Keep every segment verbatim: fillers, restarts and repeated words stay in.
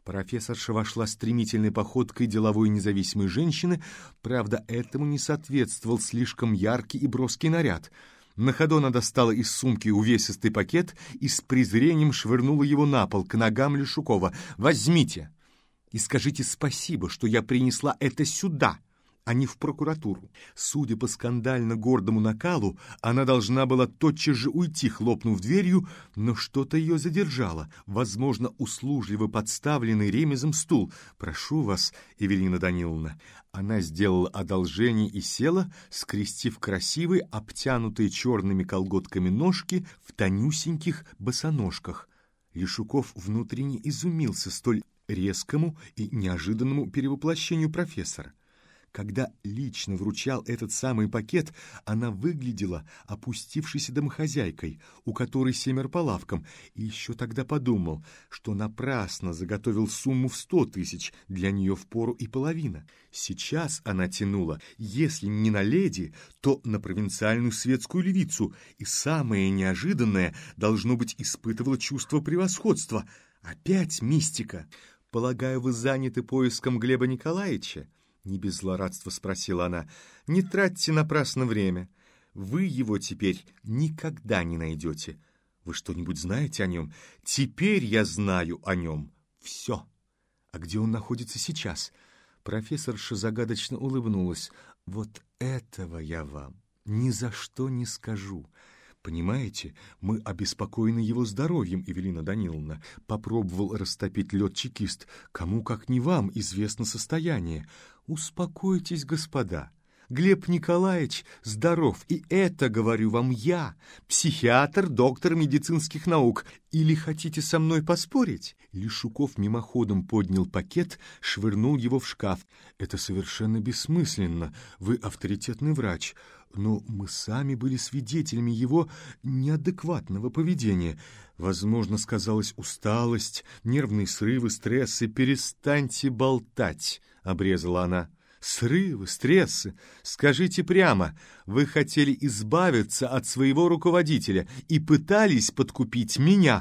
Профессорша вошла стремительной походкой деловой независимой женщины, правда, этому не соответствовал слишком яркий и броский наряд. На ходу она достала из сумки увесистый пакет и с презрением швырнула его на пол, к ногам Лешукова. «Возьмите и скажите спасибо, что я принесла это сюда, а не в прокуратуру». Судя по скандально гордому накалу, она должна была тотчас же уйти, хлопнув дверью, но что-то ее задержало, возможно, услужливо подставленный ремезом стул. «Прошу вас, Эвелина Даниловна». Она сделала одолжение и села, скрестив красивые, обтянутые черными колготками ножки в тонюсеньких босоножках. Лешуков внутренне изумился столь резкому и неожиданному перевоплощению профессора. Когда лично вручал этот самый пакет, она выглядела опустившейся домохозяйкой, у которой семеро по лавкам, и еще тогда подумал, что напрасно заготовил сумму в сто тысяч, для нее впору и половина. Сейчас она тянула, если не на леди, то на провинциальную светскую львицу, и самое неожиданное, должно быть, испытывала чувство превосходства. Опять мистика. «Полагаю, вы заняты поиском Глеба Николаевича?» Не без злорадства спросила она. «Не тратьте напрасно время. Вы его теперь никогда не найдете. Вы что-нибудь знаете о нем? Теперь я знаю о нем. Все. А где он находится сейчас?» Профессорша загадочно улыбнулась. «Вот этого я вам ни за что не скажу. Понимаете, мы обеспокоены его здоровьем, Эвелина Даниловна», — попробовал растопить лед чекист. «Кому, как не вам, известно состояние. Успокойтесь, господа. Глеб Николаевич здоров, и это говорю вам я, психиатр, доктор медицинских наук. Или хотите со мной поспорить?» Лешуков мимоходом поднял пакет, швырнул его в шкаф. «Это совершенно бессмысленно. Вы авторитетный врач. Но мы сами были свидетелями его неадекватного поведения. Возможно, сказалась усталость, нервные срывы, стрессы. Перестаньте болтать», — обрезала она. «Срывы, стрессы. Скажите прямо, вы хотели избавиться от своего руководителя и пытались подкупить меня.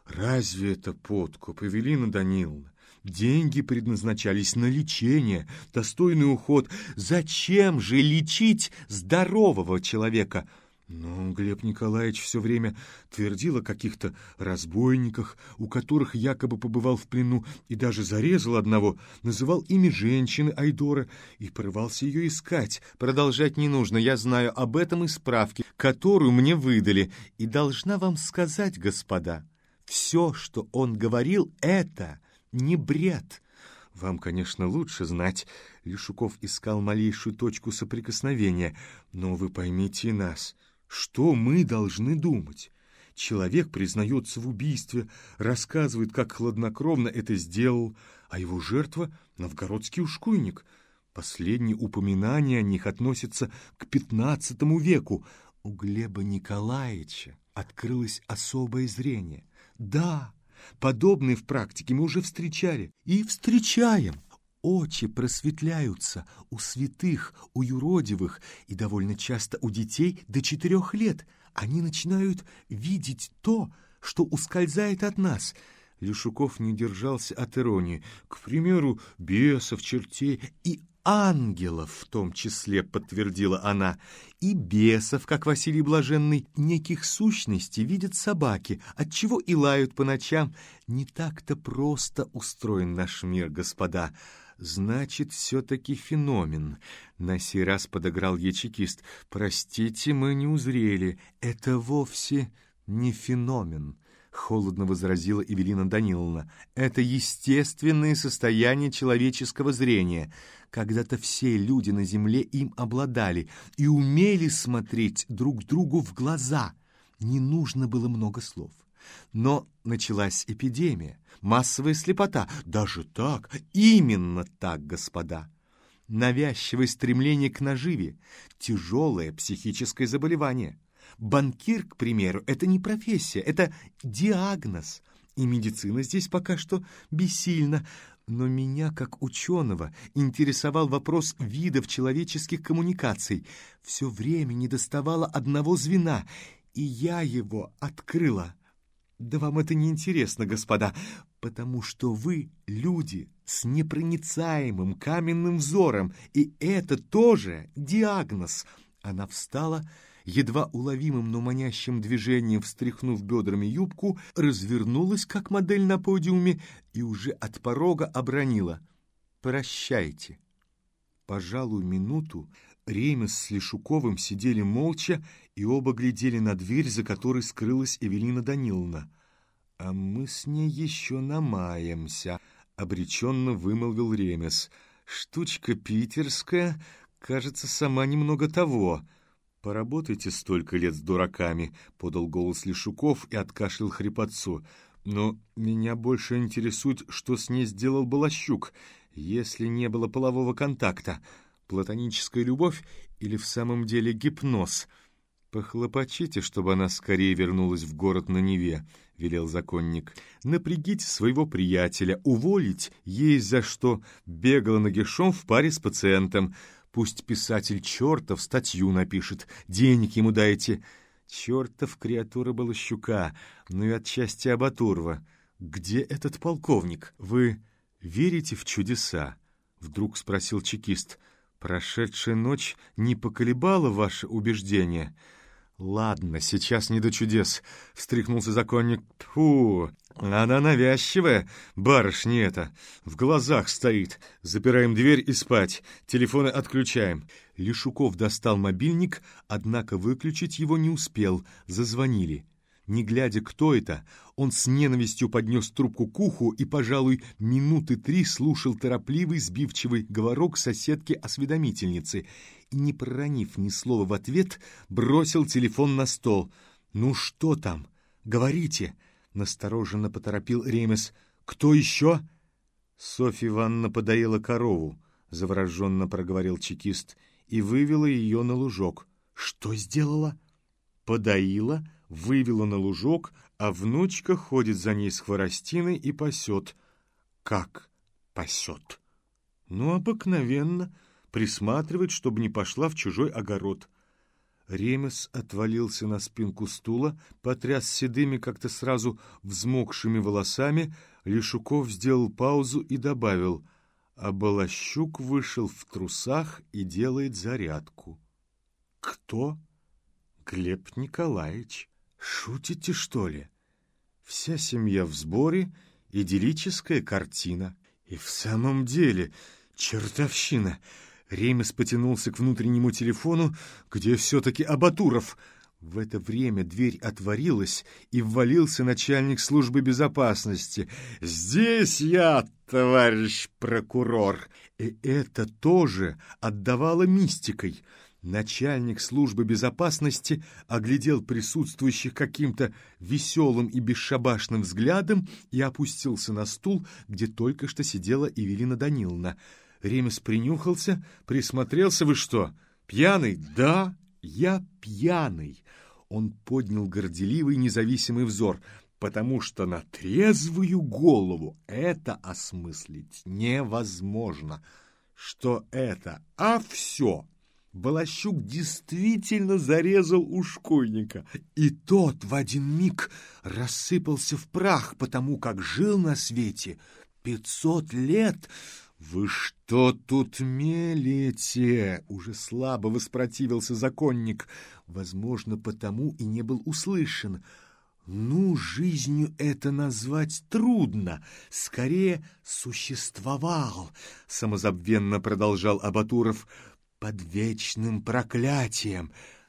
Разве это подкуп, Эвелина Даниловна? Деньги предназначались на лечение, достойный уход. Зачем же лечить здорового человека?» Но Глеб Николаевич все время твердил о каких-то разбойниках, у которых якобы побывал в плену, и даже зарезал одного, называл имя женщины Айдора и порывался ее искать. «Продолжать не нужно, я знаю об этом из справки, которую мне выдали, и должна вам сказать, господа, все, что он говорил, это не бред». «Вам, конечно, лучше знать». Лешуков искал малейшую точку соприкосновения. «Но вы поймите и нас. Что мы должны думать? Человек признается в убийстве, рассказывает, как хладнокровно это сделал, а его жертва — новгородский ушкуйник. Последние упоминания о них относятся к пятнадцатому веку. У Глеба Николаевича открылось особое зрение. Да, подобные в практике мы уже встречали и встречаем. Очи просветляются у святых, у юродивых и довольно часто у детей до четырех лет. Они начинают видеть то, что ускользает от нас». Лешуков не удержался от иронии. «К примеру, бесов, чертей и ангелов в том числе», — подтвердила она. «И бесов, как Василий Блаженный, неких сущностей видят собаки, отчего и лают по ночам. Не так-то просто устроен наш мир, господа». «Значит, все-таки феномен», — на сей раз подыграл ей чекист. «Простите, мы не узрели. Это вовсе не феномен», — холодно возразила Эвелина Даниловна. «Это естественное состояние человеческого зрения. Когда-то все люди на земле им обладали и умели смотреть друг другу в глаза. Не нужно было много слов. Но началась эпидемия, массовая слепота. Даже так, именно так, господа. Навязчивое стремление к наживе, тяжелое психическое заболевание. Банкир, к примеру, это не профессия, это диагноз. И медицина здесь пока что бессильна. Но меня, как ученого, интересовал вопрос видов человеческих коммуникаций. Все время недоставало одного звена, и я его открыла. Да вам это не интересно, господа. потому что вы люди с непроницаемым каменным взором, и это тоже диагноз. Она встала, едва уловимым, но манящим движением встряхнув бедрами юбку, развернулась, как модель на подиуме, и уже от порога обронила: «Прощайте». Пожалуй, минуту Ремес с Лешуковым сидели молча, и оба глядели на дверь, за которой скрылась Эвелина Даниловна. «А мы с ней еще намаемся», — обреченно вымолвил Ремес. «Штучка питерская, кажется, сама немного того». «Поработайте столько лет с дураками», — подал голос Лешуков и откашлял хрипотцу. «Но меня больше интересует, что с ней сделал Балащук, если не было полового контакта. Платоническая любовь или в самом деле гипноз?» «Похлопочите, чтобы она скорее вернулась в город на Неве», — велел законник. «Напрягите своего приятеля, уволить есть за что. Бегала нагишом в паре с пациентом. Пусть писатель чертов статью напишет, денег ему дайте». Чертов креатура Балащука, ну и отчасти Абатурова. «Где этот полковник? Вы верите в чудеса?» — вдруг спросил чекист. «Прошедшая ночь не поколебала ваше убеждение?» «Ладно, сейчас не до чудес», — встряхнулся законник. «Тьфу, она навязчивая, барышня эта, в глазах стоит. Запираем дверь и спать, телефоны отключаем». Лешуков достал мобильник, однако выключить его не успел, зазвонили. Не глядя, кто это, он с ненавистью поднес трубку к уху и, пожалуй, минуты три слушал торопливый, сбивчивый говорок соседки-осведомительницы и, не проронив ни слова в ответ, бросил телефон на стол. «Ну что там? Говорите!» — настороженно поторопил Ремес. «Кто еще?» «Софья Ивановна подоила корову», — завороженно проговорил чекист, и вывела ее на лужок. «Что сделала?» «Подоила, вывела на лужок, а внучка ходит за ней с хворостиной и пасет». «Как пасет?» «Ну, обыкновенно. Присматривает, чтобы не пошла в чужой огород». Ремес отвалился на спинку стула, потряс седыми, как-то сразу взмокшими волосами. Лешуков сделал паузу и добавил: «А Балащук вышел в трусах и делает зарядку». «Кто?» «Глеб Николаевич». «Шутите, что ли?» Вся семья в сборе, идиллическая картина. И в самом деле чертовщина. Ремес потянулся к внутреннему телефону, где все-таки Абатуров. В это время дверь отворилась, и ввалился начальник службы безопасности. «Здесь я, товарищ прокурор!» И это тоже отдавало мистикой. Начальник службы безопасности оглядел присутствующих каким-то веселым и бесшабашным взглядом и опустился на стул, где только что сидела Эвелина Даниловна. Ремес принюхался, присмотрелся. «Вы что, пьяный?» «Да, я пьяный». Он поднял горделивый независимый взор, потому что на трезвую голову это осмыслить невозможно. Что это? А все! Балащук действительно зарезал ушкуйника, и тот в один миг рассыпался в прах, потому как жил на свете пятьсот лет. «Вы что тут мелете?» — уже слабо воспротивился законник. Возможно, потому и не был услышан. «Ну, жизнью это назвать трудно. Скорее, существовал», — самозабвенно продолжал Абатуров, — «под вечным проклятием.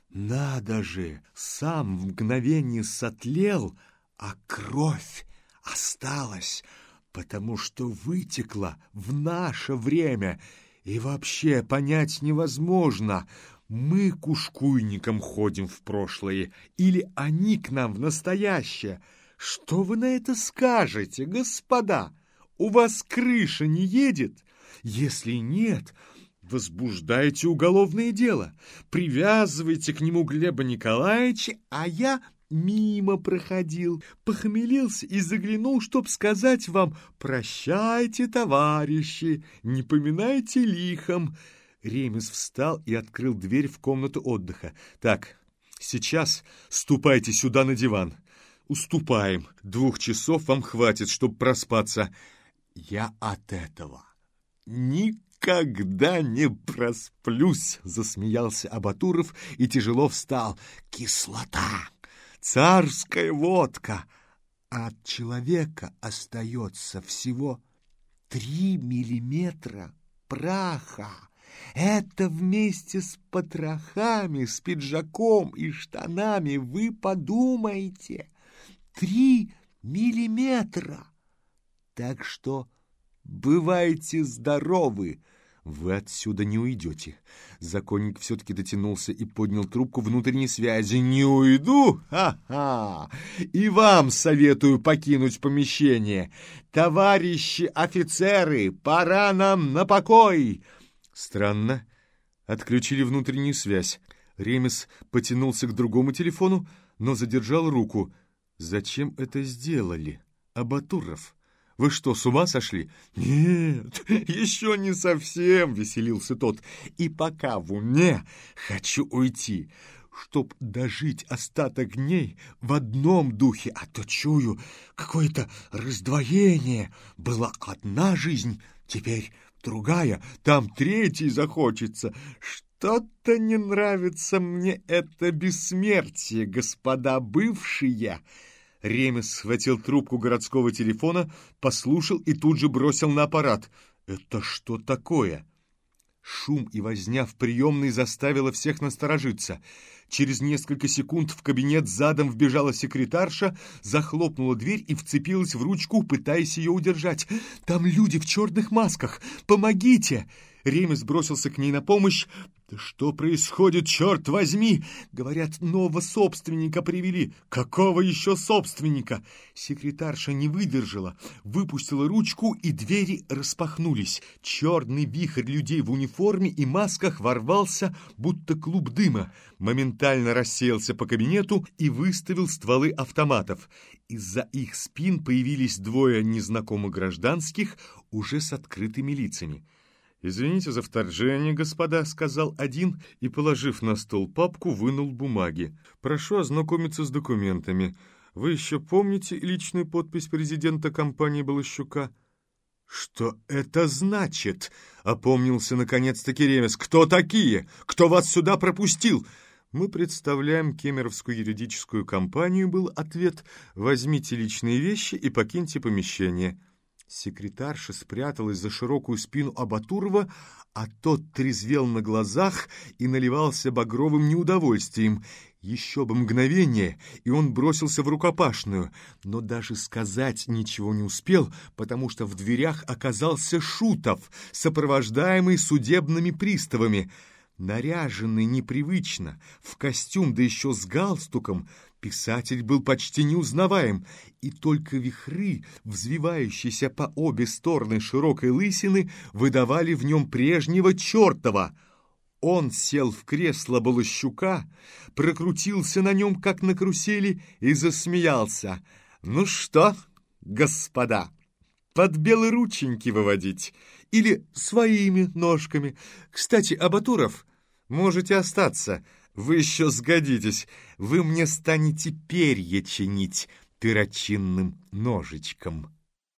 Надо же, сам в мгновение сотлел, а кровь осталась, потому что вытекла в наше время. И вообще понять невозможно, мы к ушкуйникам ходим в прошлое или они к нам в настоящее. Что вы на это скажете, господа? У вас крыша не едет? Если нет, возбуждайте уголовное дело, привязывайте к нему Глеба Николаевича, а я мимо проходил, похмелился и заглянул, чтоб сказать вам: прощайте, товарищи, не поминайте лихом». Ремес встал и открыл дверь в комнату отдыха. «Так, сейчас ступайте сюда на диван. уступаем. Двух часов вам хватит, чтобы проспаться. Я от этого никогда не просплюсь, засмеялся Абатуров и тяжело встал. Кислота, царская водка. А от человека остается всего три миллиметра праха. Это вместе с потрохами, с пиджаком и штанами, вы подумайте, три миллиметра. Так что бывайте здоровы, вы отсюда не уйдете. Законник все-таки дотянулся и поднял трубку внутренней связи. Не уйду? Ха-ха! И вам советую покинуть помещение. Товарищи офицеры, пора нам на покой. Странно. Отключили внутреннюю связь. Ремес потянулся к другому телефону, но задержал руку. Зачем это сделали, Абатуров? Вы что, с ума сошли? Нет, еще не совсем, веселился тот. И пока в уме хочу уйти, чтоб дожить остаток дней в одном духе, а то чую какое-то раздвоение. Была одна жизнь, теперь другая, там третий захочется. Что-то не нравится мне это бессмертие, господа бывшие. Ремес схватил трубку городского телефона, послушал и тут же бросил на аппарат. «Это что такое?» Шум и возня в приемной заставила всех насторожиться. Через несколько секунд в кабинет задом вбежала секретарша, захлопнула дверь и вцепилась в ручку, пытаясь ее удержать. «Там люди в черных масках! Помогите!» Ремес бросился к ней на помощь. «Да что происходит, черт возьми?» Говорят, нового собственника привели. «Какого еще собственника?» Секретарша не выдержала, выпустила ручку, и двери распахнулись. Черный вихрь людей в униформе и масках ворвался, будто клуб дыма. Моментально рассеялся по кабинету и выставил стволы автоматов. Из-за их спин появились двое незнакомых гражданских, уже с открытыми лицами. «Извините за вторжение, господа», — сказал один и, положив на стол папку, вынул бумаги. «Прошу ознакомиться с документами. Вы еще помните личную подпись президента компании Балащука?» «Что это значит?» — опомнился наконец-таки Ремес. «Кто такие? Кто вас сюда пропустил?» «Мы представляем Кемеровскую юридическую компанию», — был ответ. «Возьмите личные вещи и покиньте помещение». Секретарша спряталась за широкую спину Абатурова, а тот трезвел на глазах и наливался багровым неудовольствием. Еще бы мгновение, и он бросился в рукопашную, но даже сказать ничего не успел, потому что в дверях оказался Шутов, сопровождаемый судебными приставами. Наряженный непривычно, в костюм, да еще с галстуком, писатель был почти неузнаваем, и только вихры, взвивающиеся по обе стороны широкой лысины, выдавали в нем прежнего чертова. Он сел в кресло Балащука, прокрутился на нем, как на карусели, и засмеялся. «Ну что, господа, под белорученьки выводить или своими ножками? Кстати, Абатуров, можете остаться, вы еще сгодитесь, вы мне станете перья чинить перочинным ножичком».